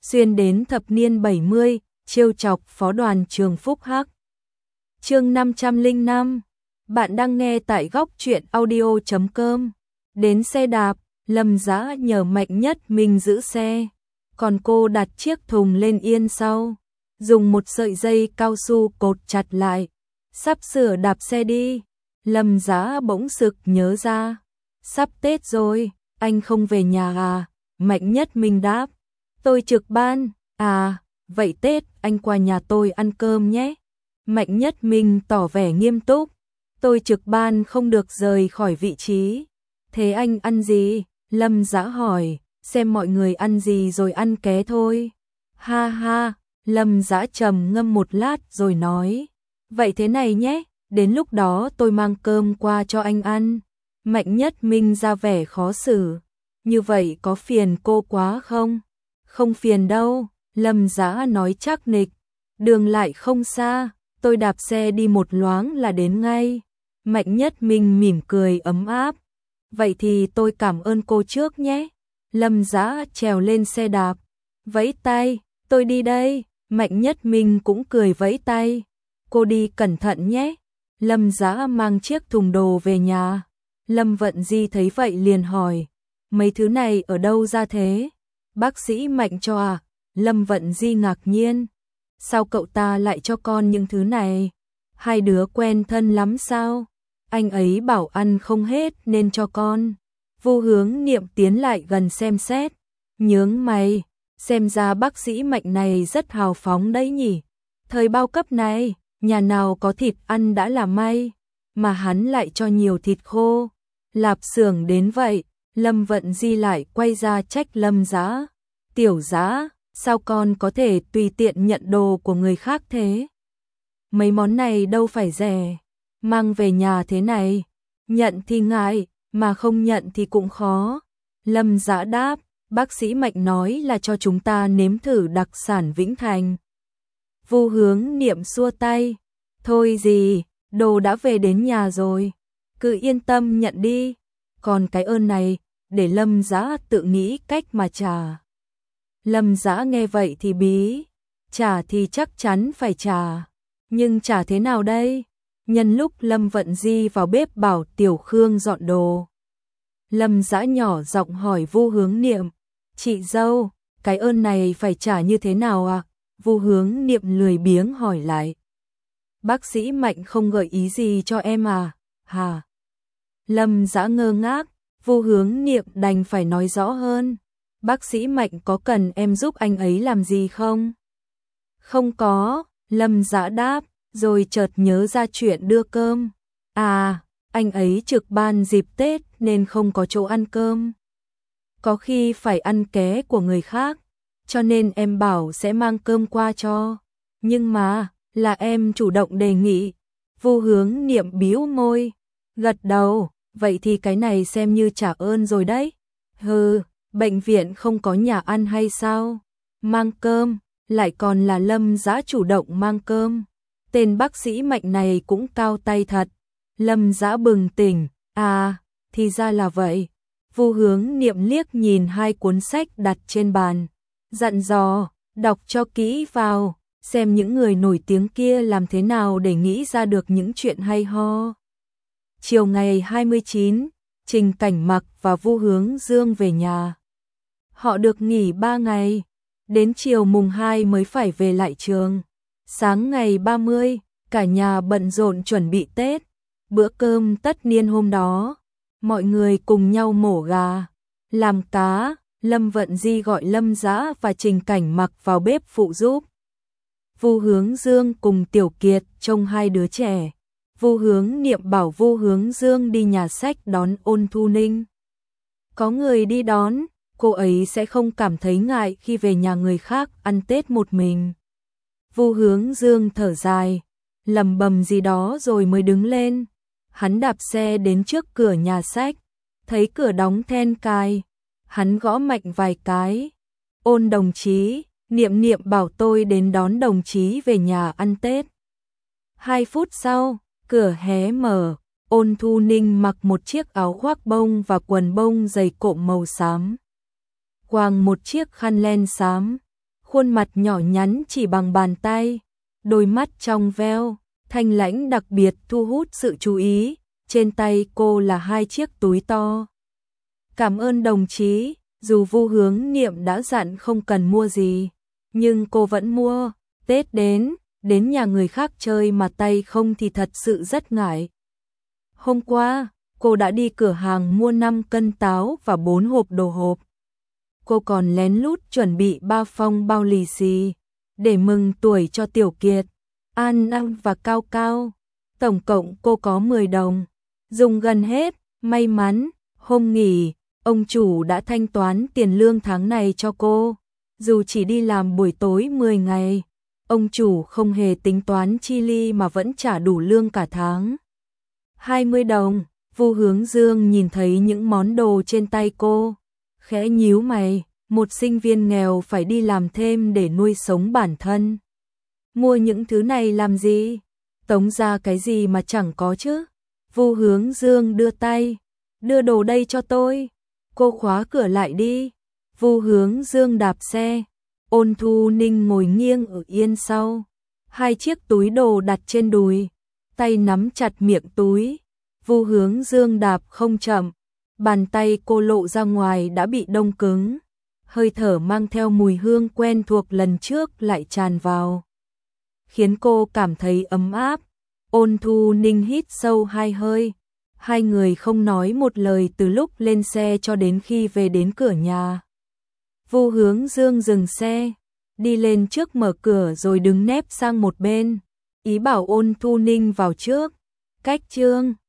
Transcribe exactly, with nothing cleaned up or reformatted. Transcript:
xuyên đến thập niên bảy mươi, trêu chọc phó đoàn trường Phúc Hắc. Chương năm trăm lẻ năm. Bạn đang nghe tại góc truyện audio chấm com. Đến xe đạp, Lâm Dã nhờ Mạnh Nhất Minh giữ xe, còn cô đặt chiếc thùng lên yên sau, dùng một sợi dây cao su cột chặt lại. Sắp sửa đạp xe đi, Lâm Dã bỗng sực nhớ ra, sắp Tết rồi, anh không về nhà à? Mạnh Nhất Minh đáp, tôi trực ban. À, vậy Tết anh qua nhà tôi ăn cơm nhé. Mạnh Nhất Minh tỏ vẻ nghiêm túc, tôi trực ban không được rời khỏi vị trí. Thế anh ăn gì? Lâm Dã hỏi, xem mọi người ăn gì rồi ăn ké thôi. Ha ha, Lâm Dã trầm ngâm một lát rồi nói, vậy thế này nhé, đến lúc đó tôi mang cơm qua cho anh ăn. Mạnh Nhất Minh ra vẻ khó xử, như vậy có phiền cô quá không? Không phiền đâu, Lâm Dã nói chắc nịch, đường lại không xa, tôi đạp xe đi một loáng là đến ngay. Mạnh Nhất Minh mỉm cười ấm áp, vậy thì tôi cảm ơn cô trước nhé. Lâm Dã trèo lên xe đạp, vẫy tay, tôi đi đây. Mạnh Nhất Minh cũng cười vẫy tay, cô đi cẩn thận nhé. Lâm Dã mang chiếc thùng đồ về nhà. Lâm Vận Di thấy vậy liền hỏi, mấy thứ này ở đâu ra thế? Bác sĩ Mạnh cho à? Lâm Vận Di ngạc nhiên, sao cậu ta lại cho con những thứ này? Hai đứa quen thân lắm sao? Anh ấy bảo ăn không hết nên cho con. Vu Hướng Niệm tiến lại gần xem xét, nhướng mày, xem ra bác sĩ Mạnh này rất hào phóng đấy nhỉ. Thời bao cấp này, nhà nào có thịt ăn đã là may, mà hắn lại cho nhiều thịt khô, lạp xưởng đến vậy. Lâm Vận Di lại quay ra trách Lâm Dã, tiểu Dã, sao con có thể tùy tiện nhận đồ của người khác thế? Mấy món này đâu phải rẻ, mang về nhà thế này, nhận thì ngại, mà không nhận thì cũng khó. Lâm Dã đáp, bác sĩ Mạnh nói là cho chúng ta nếm thử đặc sản Vĩnh Thành. Vu Hướng Niệm xua tay, thôi gì, đồ đã về đến nhà rồi, cứ yên tâm nhận đi, còn cái ơn này, để Lâm Dã tự nghĩ cách mà trả. Lâm Dã nghe vậy thì bí, trả thì chắc chắn phải trả, nhưng trả thế nào đây? Nhân lúc Lâm Vận Di vào bếp bảo Tiểu Khương dọn đồ, Lâm Dã nhỏ giọng hỏi Vu Hướng Niệm, chị dâu, cái ơn này phải trả như thế nào ạ? À? Vu Hướng Niệm lười biếng hỏi lại, bác sĩ Mạnh không gợi ý gì cho em à? Hả? Lâm Dã ngơ ngác, Vu Hướng Niệm đành phải nói rõ hơn, bác sĩ Mạnh có cần em giúp anh ấy làm gì không? Không có, Lâm Dã đáp, rồi chợt nhớ ra chuyện đưa cơm. À, anh ấy trực ban dịp Tết nên không có chỗ ăn cơm. Có khi phải ăn ké của người khác, cho nên em bảo sẽ mang cơm qua cho. Nhưng mà, là em chủ động đề nghị. Vu Hướng Niệm bĩu môi, gật đầu, vậy thì cái này xem như trả ơn rồi đấy. Hừ, bệnh viện không có nhà ăn hay sao? Mang cơm, lại còn là Lâm Dã chủ động mang cơm. Tên bác sĩ Mạnh này cũng cao tay thật. Lâm Dã bừng tỉnh, à, thì ra là vậy. Vu Hướng Niệm liếc nhìn hai cuốn sách đặt trên bàn, dặn dò, đọc cho kỹ vào, xem những người nổi tiếng kia làm thế nào để nghĩ ra được những chuyện hay ho. Chiều ngày hai mươi chín, Trình Cảnh Mặc và Vu Hướng Dương về nhà. Họ được nghỉ ba ngày, đến chiều mùng hai mới phải về lại trường. Sáng ngày ba mươi, cả nhà bận rộn chuẩn bị Tết. Bữa cơm tất niên hôm đó, mọi người cùng nhau mổ gà, làm cá. Lâm Vận Di gọi Lâm Dã và Trình Cảnh Mặc vào bếp phụ giúp. Vu Hướng Dương cùng Tiểu Kiệt trông hai đứa trẻ. Vu Hướng Niệm bảo Vu Hướng Dương đi nhà sách đón Ôn Thu Ninh. Có người đi đón, cô ấy sẽ không cảm thấy ngại khi về nhà người khác ăn Tết một mình. Vu Hướng Dương thở dài, lẩm bẩm gì đó rồi mới đứng lên. Hắn đạp xe đến trước cửa nhà sách, thấy cửa đóng then cài. Hắn gõ mạnh vài cái. Ôn đồng chí, Niệm Niệm bảo tôi đến đón đồng chí về nhà ăn Tết. Hai phút sau, cửa hé mở. Ôn Thu Ninh mặc một chiếc áo khoác bông và quần bông dày cộm màu xám, quàng một chiếc khăn len xám. khuôn mặt nhỏ nhắn chỉ bằng bàn tay, đôi mắt trong veo, thanh lãnh đặc biệt thu hút sự chú ý, trên tay cô là hai chiếc túi to. Cảm ơn đồng chí, dù Vu Hướng Niệm đã dặn không cần mua gì, nhưng cô vẫn mua, Tết đến, đến nhà người khác chơi mà tay không thì thật sự rất ngại. Hôm qua, cô đã đi cửa hàng mua năm cân táo và bốn hộp đồ hộp. Cô còn lén lút chuẩn bị ba phong bao lì xì để mừng tuổi cho Tiểu Kiệt, An Nam và Cao Cao. Tổng cộng cô có mười đồng, dùng gần hết, may mắn, hôm nghỉ, ông chủ đã thanh toán tiền lương tháng này cho cô. Dù chỉ đi làm buổi tối mười ngày, ông chủ không hề tính toán chi ly mà vẫn trả đủ lương cả tháng. hai mươi đồng, Vu Hướng Dương nhìn thấy những món đồ trên tay cô, khẽ nhíu mày, một sinh viên nghèo phải đi làm thêm để nuôi sống bản thân. Mua những thứ này làm gì? Tống ra cái gì mà chẳng có chứ? Vu Hướng Dương đưa tay, đưa đồ đây cho tôi. Cô khóa cửa lại đi. Vu Hướng Dương đạp xe, Ôn Thu Ninh ngồi nghiêng ở yên sau, hai chiếc túi đồ đặt trên đùi, tay nắm chặt miệng túi. Vu Hướng Dương đạp không chậm, bàn tay cô lộ ra ngoài đã bị đông cứng, hơi thở mang theo mùi hương quen thuộc lần trước lại tràn vào, khiến cô cảm thấy ấm áp. Ôn Thu Ninh hít sâu hai hơi, hai người không nói một lời từ lúc lên xe cho đến khi về đến cửa nhà. Vu Hướng Dương dừng xe, đi lên trước mở cửa rồi đứng nép sang một bên, ý bảo Ôn Thu Ninh vào trước. Cách Trương